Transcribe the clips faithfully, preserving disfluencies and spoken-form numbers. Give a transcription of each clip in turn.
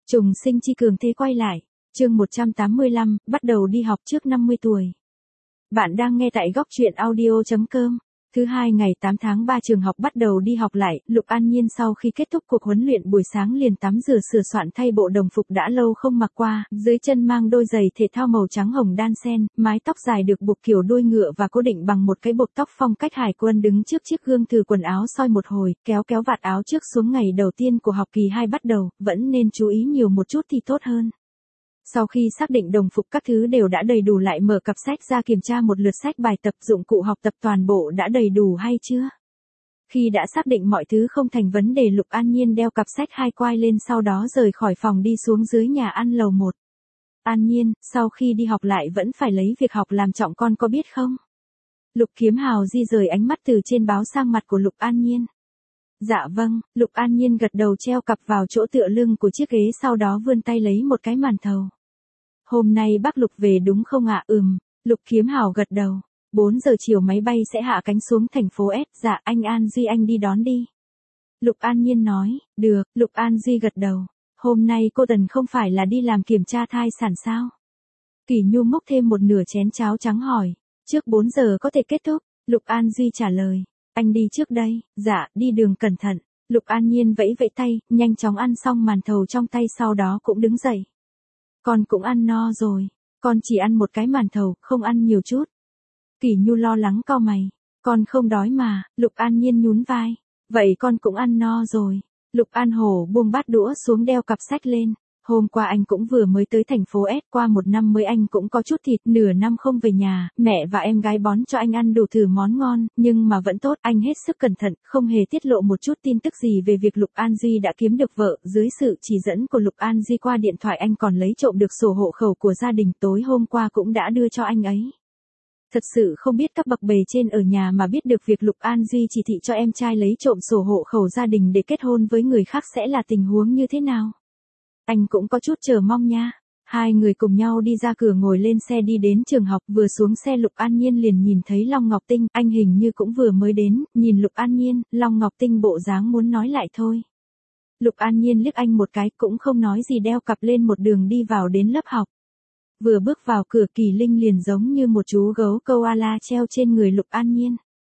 Trùng sinh chi cường thế quay lại. Chương một trăm tám mươi lăm, bắt đầu đi học trước năm mươi tuổi. Bạn đang nghe tại góc truyện audio chấm com. Thứ hai ngày tám tháng ba trường học bắt đầu đi học lại, Lục An Nhiên sau khi kết thúc cuộc huấn luyện buổi sáng liền tắm rửa sửa soạn thay bộ đồng phục đã lâu không mặc qua, dưới chân mang đôi giày thể thao màu trắng hồng đan sen, mái tóc dài được buộc kiểu đuôi ngựa và cố định bằng một cái buộc tóc phong cách hải quân, đứng trước chiếc gương thử quần áo soi một hồi, kéo kéo vạt áo trước xuống. Ngày đầu tiên của học kỳ hai bắt đầu, vẫn nên chú ý nhiều một chút thì tốt hơn. Sau khi xác định đồng phục các thứ đều đã đầy đủ lại mở cặp sách ra kiểm tra một lượt sách bài tập, dụng cụ học tập toàn bộ đã đầy đủ hay chưa. Khi đã xác định mọi thứ không thành vấn đề, Lục An Nhiên đeo cặp sách hai quai lên, sau đó rời khỏi phòng đi xuống dưới nhà ăn lầu một. An Nhiên, sau khi đi học lại vẫn phải lấy việc học làm trọng, con có biết không? Lục Kiếm Hào di rời ánh mắt từ trên báo sang mặt của Lục An Nhiên. Dạ vâng, Lục An Nhiên gật đầu, treo cặp vào chỗ tựa lưng của chiếc ghế, sau đó vươn tay lấy một cái màn thầu. Hôm nay bác Lục về đúng không ạ? Ừm, Lục Kiếm Hào gật đầu. bốn giờ chiều máy bay sẽ hạ cánh xuống thành phố S. Dạ, anh An Duy anh đi đón đi. Lục An Nhiên nói, được, Lục An Duy gật đầu. Hôm nay cô Tần không phải là đi làm kiểm tra thai sản sao? Kỳ Nhu múc thêm một nửa chén cháo trắng hỏi. Trước bốn giờ có thể kết thúc, Lục An Duy trả lời. Anh đi trước đây. Dạ, đi đường cẩn thận. Lục An Nhiên vẫy vẫy tay, nhanh chóng ăn xong màn thầu trong tay, sau đó cũng đứng dậy. Con cũng ăn no rồi. Con chỉ ăn một cái màn thầu, không ăn nhiều chút. Kỳ Nhu lo lắng cau mày. Con không đói mà. Lục An Nhiên nhún vai. Vậy con cũng ăn no rồi. Lục An Hổ buông bát đũa xuống, đeo cặp sách lên. Hôm qua anh cũng vừa mới tới thành phố S, qua một năm mới anh cũng có chút thịt, nửa năm không về nhà, mẹ và em gái bón cho anh ăn đủ thử món ngon, nhưng mà vẫn tốt, anh hết sức cẩn thận, không hề tiết lộ một chút tin tức gì về việc Lục An Duy đã kiếm được vợ. Dưới sự chỉ dẫn của Lục An Duy qua điện thoại, anh còn lấy trộm được sổ hộ khẩu của gia đình, tối hôm qua cũng đã đưa cho anh ấy. Thật sự không biết các bậc bề trên ở nhà mà biết được việc Lục An Duy chỉ thị cho em trai lấy trộm sổ hộ khẩu gia đình để kết hôn với người khác sẽ là tình huống như thế nào. Anh cũng có chút chờ mong nha. Hai người cùng nhau đi ra cửa, ngồi lên xe đi đến trường học, vừa xuống xe Lục An Nhiên liền nhìn thấy Long Ngọc Tinh, anh hình như cũng vừa mới đến, nhìn Lục An Nhiên, Long Ngọc Tinh bộ dáng muốn nói lại thôi. Lục An Nhiên liếc anh một cái, cũng không nói gì, đeo cặp lên một đường đi vào đến lớp học. Vừa bước vào cửa, Kỳ Linh liền giống như một chú gấu koala treo trên người Lục An Nhiên.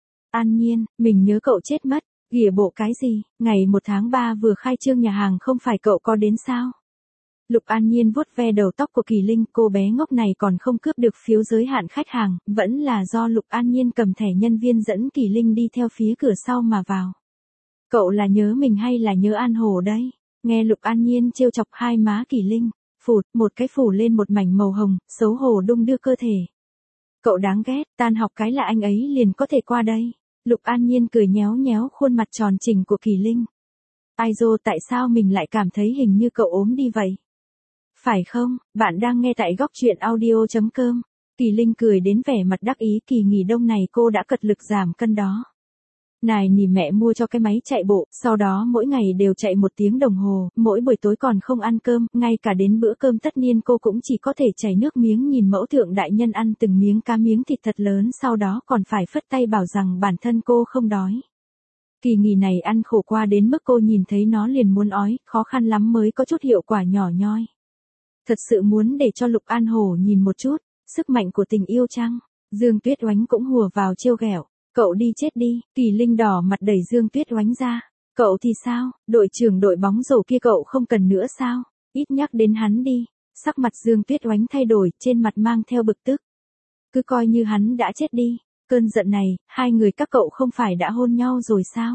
An Nhiên, mình nhớ cậu chết mất. Ghìa bộ cái gì, ngày một tháng ba vừa khai trương nhà hàng không phải cậu có đến sao? Lục An Nhiên vuốt ve đầu tóc của Kỳ Linh, cô bé ngốc này còn không cướp được phiếu giới hạn khách hàng, vẫn là do Lục An Nhiên cầm thẻ nhân viên dẫn Kỳ Linh đi theo phía cửa sau mà vào. Cậu là nhớ mình hay là nhớ An Hổ đấy? Nghe Lục An Nhiên trêu chọc, hai má Kỳ Linh phụt một cái phủ lên một mảnh màu hồng, xấu hổ đung đưa cơ thể. Cậu đáng ghét, tan học cái là anh ấy liền có thể qua đây. Lục An Nhiên cười nhéo nhéo khuôn mặt tròn trĩnh của Kỳ Linh. Ai dô, tại sao mình lại cảm thấy hình như cậu ốm đi vậy? Phải không, bạn đang nghe tại góc truyện audio chấm com. Kỳ Linh cười đến vẻ mặt đắc ý, kỳ nghỉ đông này cô đã cật lực giảm cân đó. Này nỉ mẹ mua cho cái máy chạy bộ, sau đó mỗi ngày đều chạy một tiếng đồng hồ, mỗi buổi tối còn không ăn cơm, ngay cả đến bữa cơm tất niên cô cũng chỉ có thể chảy nước miếng nhìn mẫu thượng đại nhân ăn từng miếng cá miếng thịt thật lớn, sau đó còn phải phất tay bảo rằng bản thân cô không đói. Kỳ nghỉ này ăn khổ qua đến mức cô nhìn thấy nó liền muốn ói, khó khăn lắm mới có chút hiệu quả nhỏ nhoi. Thật sự muốn để cho Lục An Hổ nhìn một chút, sức mạnh của tình yêu chăng? Dương Tuyết Oánh cũng hùa vào trêu ghẹo. Cậu đi chết đi. Kỳ Linh đỏ mặt đẩy Dương Tuyết Oánh ra. Cậu thì sao, đội trưởng đội bóng rổ kia cậu không cần nữa sao? Ít nhắc đến hắn đi. Sắc mặt Dương Tuyết Oánh thay đổi, trên mặt mang theo bực tức. Cứ coi như hắn đã chết đi. Cơn giận này, hai người các cậu không phải đã hôn nhau rồi sao?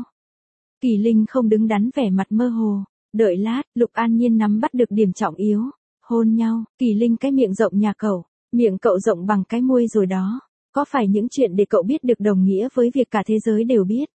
Kỳ Linh không đứng đắn, vẻ mặt mơ hồ. Đợi lát, Lục An Nhiên nắm bắt được điểm trọng yếu. Hôn nhau. Kỳ Linh, cái miệng rộng nhà cậu, miệng cậu rộng bằng cái môi rồi đó. Có phải những chuyện để cậu biết được đồng nghĩa với việc cả thế giới đều biết?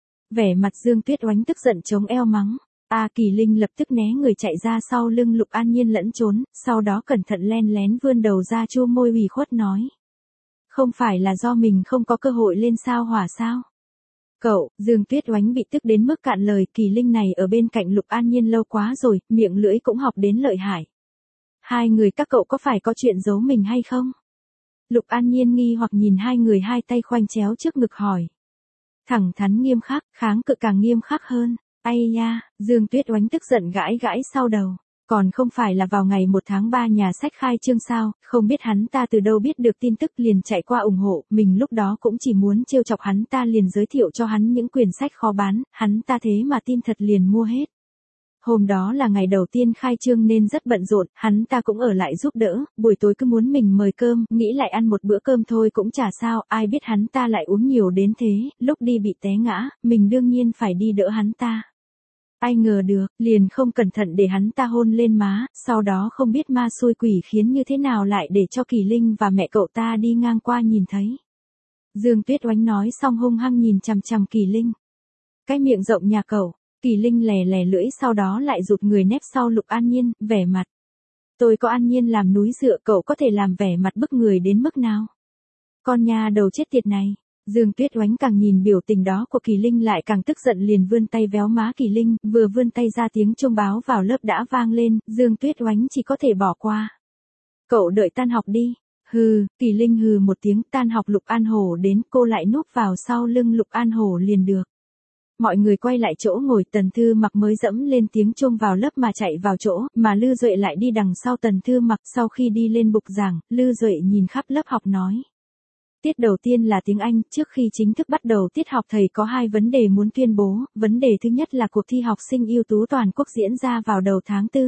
Vẻ mặt Dương Tuyết Oánh tức giận chống eo mắng. A à, Kỳ Linh lập tức né người chạy ra sau lưng Lục An Nhiên lẫn trốn, sau đó cẩn thận len lén vươn đầu ra chu môi ủy khuất nói. Không phải là do mình không có cơ hội lên sao hỏa sao? Cậu, Dương Tuyết Oánh bị tức đến mức cạn lời. Kỳ Linh này ở bên cạnh Lục An Nhiên lâu quá rồi, miệng lưỡi cũng học đến lợi hại. Hai người các cậu có phải có chuyện giấu mình hay không? Lục An Nhiên nghi hoặc nhìn hai người, hai tay khoanh chéo trước ngực hỏi. Thẳng thắn nghiêm khắc, kháng cự càng nghiêm khắc hơn. Ây da, Dương Tuyết Oánh tức giận gãi gãi sau đầu. Còn không phải là vào ngày một tháng ba nhà sách khai trương sao, không biết hắn ta từ đâu biết được tin tức liền chạy qua ủng hộ, mình lúc đó cũng chỉ muốn trêu chọc hắn ta liền giới thiệu cho hắn những quyển sách khó bán, hắn ta thế mà tin thật liền mua hết. Hôm đó là ngày đầu tiên khai trương nên rất bận rộn, hắn ta cũng ở lại giúp đỡ, buổi tối cứ muốn mình mời cơm, nghĩ lại ăn một bữa cơm thôi cũng chả sao, ai biết hắn ta lại uống nhiều đến thế, lúc đi bị té ngã, mình đương nhiên phải đi đỡ hắn ta. Ai ngờ được, liền không cẩn thận để hắn ta hôn lên má, sau đó không biết ma xui quỷ khiến như thế nào lại để cho Kỳ Linh và mẹ cậu ta đi ngang qua nhìn thấy. Dương Tuyết Oánh nói xong hung hăng nhìn chằm chằm Kỳ Linh. Cái miệng rộng nhà cậu. Kỳ Linh lè lè lưỡi sau đó lại rụt người nép sau Lục An Nhiên, vẻ mặt. Tôi có An Nhiên làm núi dựa cậu có thể làm vẻ mặt bức người đến mức nào? Con nhà đầu chết tiệt này. Dương Tuyết Oánh càng nhìn biểu tình đó của Kỳ Linh lại càng tức giận liền vươn tay véo má Kỳ Linh, vừa vươn tay ra tiếng chuông báo vào lớp đã vang lên, Dương Tuyết Oánh chỉ có thể bỏ qua. Cậu đợi tan học đi. Hừ, Kỳ Linh hừ một tiếng, tan học Lục An Hổ đến, cô lại núp vào sau lưng Lục An Hổ liền được. Mọi người quay lại chỗ ngồi, Tần Thư Mặc mới dẫm lên tiếng chuông vào lớp mà chạy vào chỗ, mà Lư Duệ lại đi đằng sau Tần Thư Mặc. Sau khi đi lên bục giảng, Lư Duệ nhìn khắp lớp học nói. Tiết đầu tiên là tiếng Anh, trước khi chính thức bắt đầu tiết học thầy có hai vấn đề muốn tuyên bố, vấn đề thứ nhất là cuộc thi học sinh ưu tú toàn quốc diễn ra vào đầu tháng tư.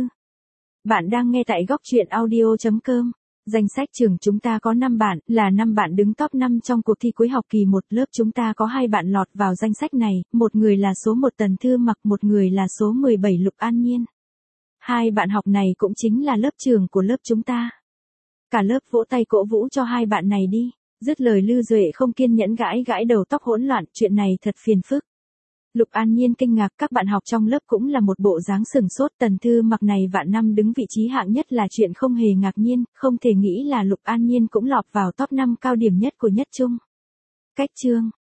Bạn đang nghe tại góc truyện audio chấm com. Danh sách trường chúng ta có năm bạn, là năm bạn đứng top năm trong cuộc thi cuối học kỳ một, lớp chúng ta có hai bạn lọt vào danh sách này, một người là số một Tần Thư Mặc, một người là số mười bảy Lục An Nhiên. Hai bạn học này cũng chính là lớp trường của lớp chúng ta. Cả lớp vỗ tay cổ vũ cho hai bạn này đi. Dứt lời Lư Duệ không kiên nhẫn gãi gãi đầu tóc hỗn loạn, chuyện này thật phiền phức. Lục An Nhiên kinh ngạc, các bạn học trong lớp cũng là một bộ dáng sừng sốt, Tần Thư Mặc này vạn năm đứng vị trí hạng nhất là chuyện không hề ngạc nhiên, không thể nghĩ là Lục An Nhiên cũng lọt vào top năm cao điểm nhất của nhất trung. Cách chương